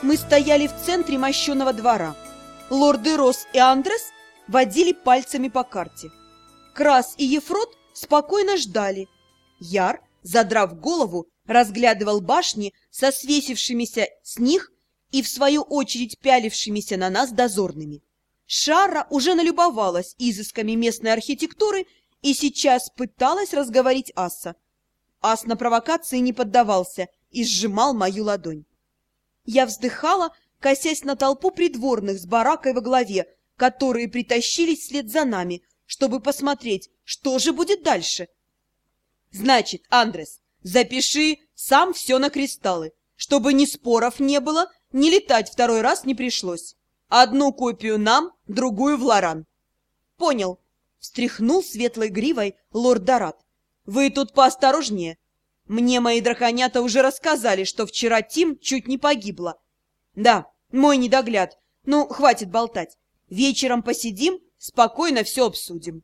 Мы стояли в центре мощеного двора. Лорды Росс и Андрес водили пальцами по карте. Крас и Ефрот спокойно ждали. Яр, задрав голову, разглядывал башни со свесившимися с них и, в свою очередь, пялившимися на нас дозорными. Шара уже налюбовалась изысками местной архитектуры и сейчас пыталась разговорить Аса. Ас на провокации не поддавался и сжимал мою ладонь. Я вздыхала, косясь на толпу придворных с баракой во главе, которые притащились вслед за нами, чтобы посмотреть, что же будет дальше. Значит, Андрес, запиши сам все на кристаллы, чтобы ни споров не было, ни летать второй раз не пришлось. Одну копию нам, другую в Лоран. Понял, встряхнул светлой гривой лорд Дорат. Вы тут поосторожнее. Мне мои драконята уже рассказали, что вчера Тим чуть не погибла. Да, мой недогляд. Ну, хватит болтать. Вечером посидим, спокойно все обсудим.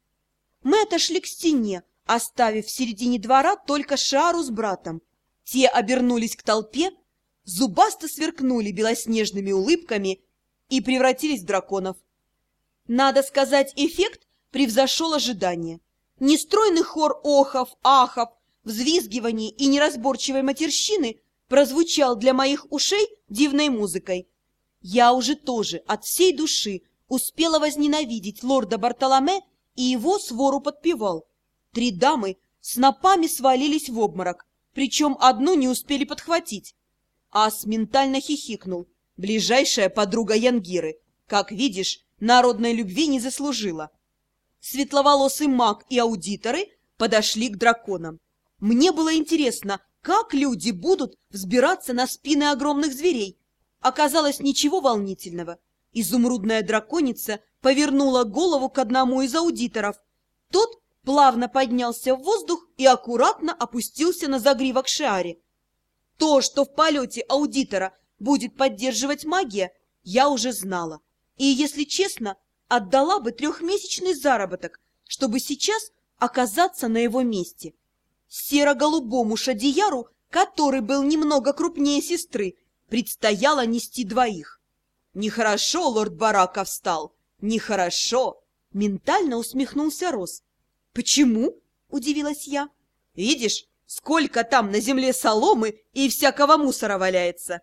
Мы отошли к стене, оставив в середине двора только Шару с братом. Те обернулись к толпе, зубасто сверкнули белоснежными улыбками и превратились в драконов. Надо сказать, эффект превзошел ожидания. Нестройный хор охов, ахов, взвизгиваний и неразборчивой матерщины прозвучал для моих ушей дивной музыкой. Я уже тоже от всей души успела возненавидеть лорда Бартоломе и его свору подпевал. 3 дамы снопами свалились в обморок, причем одну не успели подхватить. Ас ментально хихикнул. Ближайшая подруга Янгиры. Как видишь, народной любви не заслужила. Светловолосый маг и аудиторы подошли к драконам. Мне было интересно, как люди будут взбираться на спины огромных зверей. Оказалось, ничего волнительного. Изумрудная драконица повернула голову к одному из аудиторов. Тот плавно поднялся в воздух и аккуратно опустился на загривок Шиаре. То, что в полете аудитора будет поддерживать магия, я уже знала. И, если честно, отдала бы 3-месячный заработок, чтобы сейчас оказаться на его месте. Серо-голубому шадияру, который был немного крупнее сестры, предстояло нести 2. Нехорошо лорд Барака встал, нехорошо, ментально усмехнулся Рос. Почему? Удивилась я. Видишь, сколько там на земле соломы и всякого мусора валяется.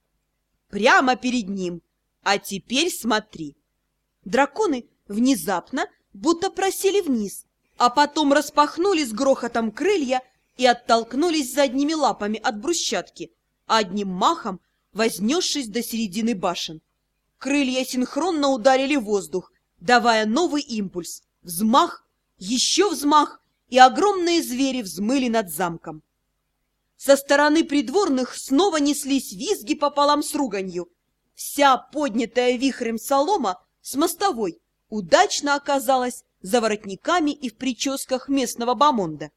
Прямо перед ним. А теперь смотри. Драконы внезапно будто просели вниз, а потом распахнули с грохотом крылья и оттолкнулись задними лапами от брусчатки, одним махом вознесшись до середины башен. Крылья синхронно ударили в воздух, давая новый импульс. Взмах, еще взмах, и огромные звери взмыли над замком. Со стороны придворных снова неслись визги пополам с руганью. Вся поднятая вихрем солома с мостовой удачно оказалась за воротниками и в прическах местного бомонда.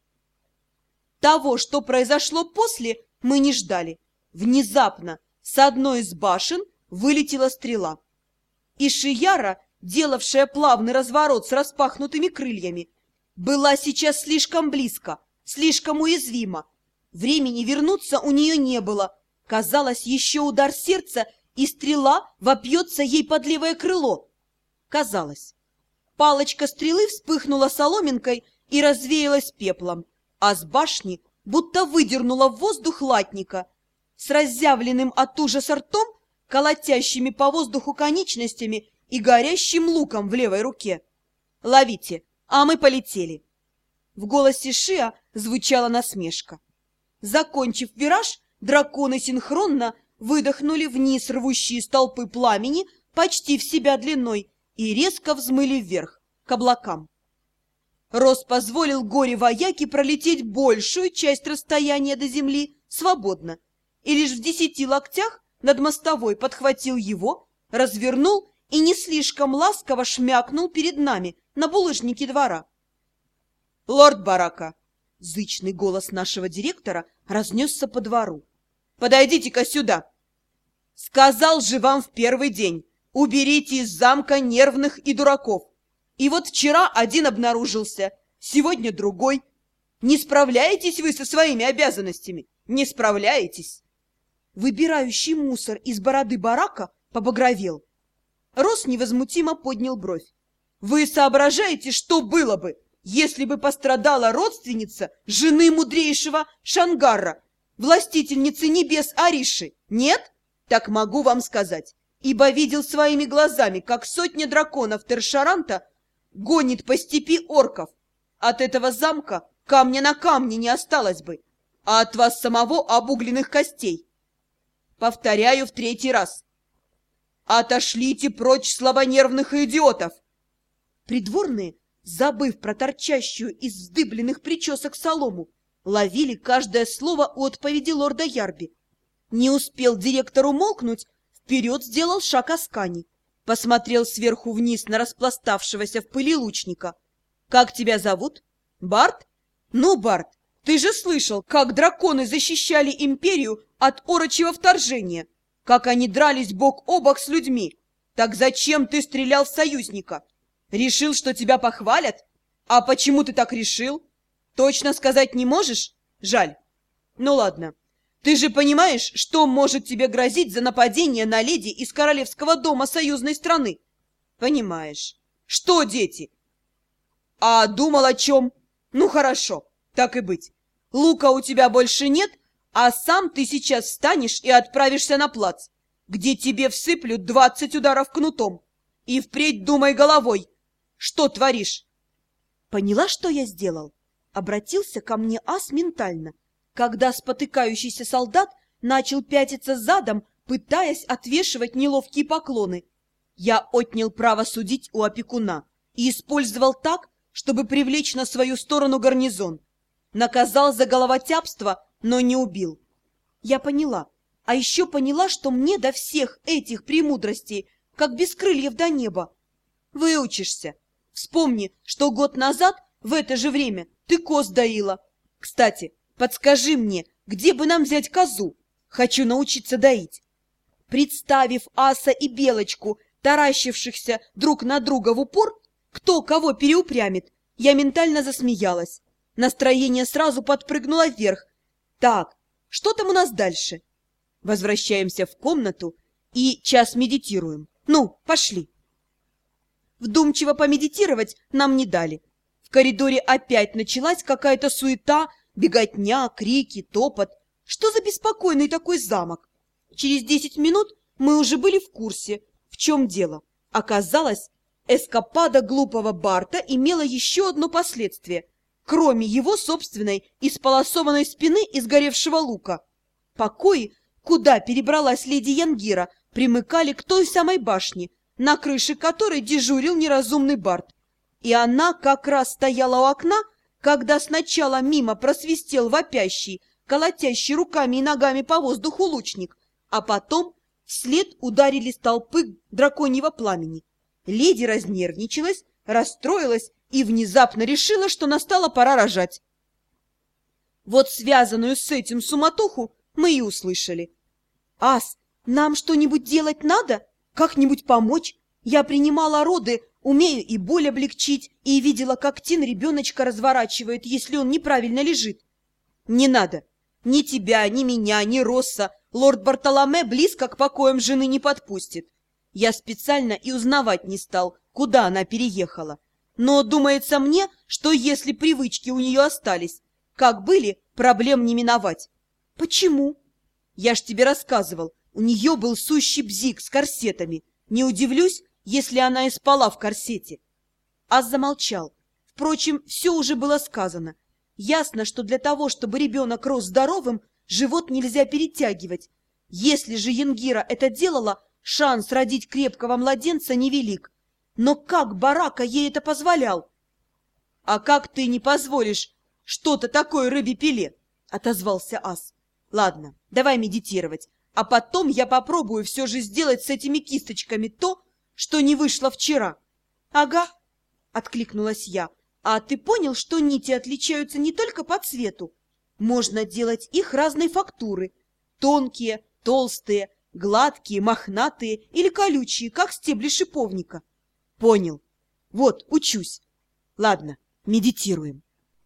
Того, что произошло после, мы не ждали. Внезапно с одной из башен вылетела стрела. И Шияра, делавшая плавный разворот с распахнутыми крыльями, была сейчас слишком близко, слишком уязвима. Времени вернуться у нее не было. Казалось, еще удар сердца, и стрела вопьется ей под левое крыло. Казалось. Палочка стрелы вспыхнула соломинкой и развеялась пеплом, а с башни будто выдернула в воздух латника. С разъявленным от ужаса ртом, колотящими по воздуху конечностями и горящим луком в левой руке. «Ловите, а мы полетели!» В голосе Шиа звучала насмешка. Закончив вираж, драконы синхронно выдохнули вниз рвущие столпы пламени почти в себя длиной и резко взмыли вверх, к облакам. Рос позволил горе-вояке пролететь большую часть расстояния до земли свободно, и лишь в 10 локтях над мостовой подхватил его, развернул и не слишком ласково шмякнул перед нами на булыжнике двора. «Лорд Барака!» — зычный голос нашего директора разнесся по двору. «Подойдите-ка сюда! Сказал же вам в первый день, уберите из замка нервных и дураков. И вот вчера один обнаружился, сегодня другой. Не справляетесь вы со своими обязанностями? Не справляетесь!» выбирающий мусор из бороды барака, побагровел. Рос невозмутимо поднял бровь. «Вы соображаете, что было бы, если бы пострадала родственница жены мудрейшего Шангарра, властительницы небес Ариши? Нет? Так могу вам сказать, ибо видел своими глазами, как сотня драконов Тершаранта гонит по степи орков. От этого замка камня на камне не осталось бы, а от вас самого обугленных костей. Повторяю в 3-й раз. Отошлите прочь слабонервных идиотов!» Придворные, забыв про торчащую из вздыбленных причесок солому, ловили каждое слово отповеди лорда Ярби. Не успел директор умолкнуть, вперед сделал шаг Аскани, посмотрел сверху вниз на распластавшегося в пыли лучника. «Как тебя зовут? Барт? Ну, Барт, ты же слышал, как драконы защищали империю от орочьего вторжения, как они дрались бок о бок с людьми. Так зачем ты стрелял в союзника? Решил, что тебя похвалят? А почему ты так решил? Точно сказать не можешь? Жаль. Ну ладно. Ты же понимаешь, что может тебе грозить за нападение на леди из королевского дома союзной страны? Понимаешь. Что, дети? А думал о чем? Ну хорошо, так и быть. Лука у тебя больше нет, а сам ты сейчас встанешь и отправишься на плац, где тебе всыплют 20 ударов кнутом. И впредь думай головой. Что творишь? Поняла, что я сделал? Обратился ко мне ас ментально, когда спотыкающийся солдат начал пятиться задом, пытаясь отвешивать неловкие поклоны. Я отнял право судить у опекуна и использовал так, чтобы привлечь на свою сторону гарнизон. Наказал за головотяпство, но не убил. Я поняла. А еще поняла, что мне до всех этих премудростей, как без крыльев до неба. Выучишься. Вспомни, что год назад в это же время ты коз доила. Кстати, подскажи мне, где бы нам взять козу? Хочу научиться доить. Представив Аса и Белочку, таращившихся друг на друга в упор, кто кого переупрямит, я ментально засмеялась. Настроение сразу подпрыгнуло вверх. Так, что там у нас дальше? Возвращаемся в комнату и час медитируем. Ну, пошли. Вдумчиво помедитировать нам не дали. В коридоре опять началась какая-то суета, беготня, крики, топот. Что за беспокойный такой замок? Через 10 минут мы уже были в курсе, в чем дело. Оказалось, эскапада глупого Барта имела еще одно последствие, кроме его собственной исполосованной спины и сгоревшего лука. Покои, куда перебралась леди Янгира, примыкали к той самой башне, на крыше которой дежурил неразумный Барт. И она как раз стояла у окна, когда сначала мимо просвистел вопящий, колотящий руками и ногами по воздуху лучник, а потом вслед ударили столпы драконьего пламени. Леди разнервничалась, расстроилась и внезапно решила, что настала пора рожать. Вот связанную с этим суматоху мы и услышали. «Ас, нам что-нибудь делать надо? Как-нибудь помочь? Я принимала роды, умею и боль облегчить, и видела, как Тин ребеночка разворачивает, если он неправильно лежит». «Не надо. Ни тебя, ни меня, ни Росса лорд Бартоломе близко к покоям жены не подпустит. Я специально и узнавать не стал, куда она переехала. Но думается мне, что если привычки у нее остались, как были, проблем не миновать». «Почему?» «Я ж тебе рассказывал, у нее был сущий бзик с корсетами. Не удивлюсь, если она и спала в корсете». Ас замолчал. Впрочем, все уже было сказано. Ясно, что для того, чтобы ребенок рос здоровым, живот нельзя перетягивать. Если же Янгира это делала, шанс родить крепкого младенца невелик. Но как Барака ей это позволял? «А как ты не позволишь что-то такое рыбе-пиле?» — отозвался Ас. «Ладно, давай медитировать, а потом я попробую все же сделать с этими кисточками то, что не вышло вчера». «Ага», — откликнулась я. «А ты понял, что нити отличаются не только по цвету? Можно делать их разной фактуры. Тонкие, толстые, гладкие, мохнатые или колючие, как стебли шиповника». «Понял. Вот, учусь. Ладно, медитируем».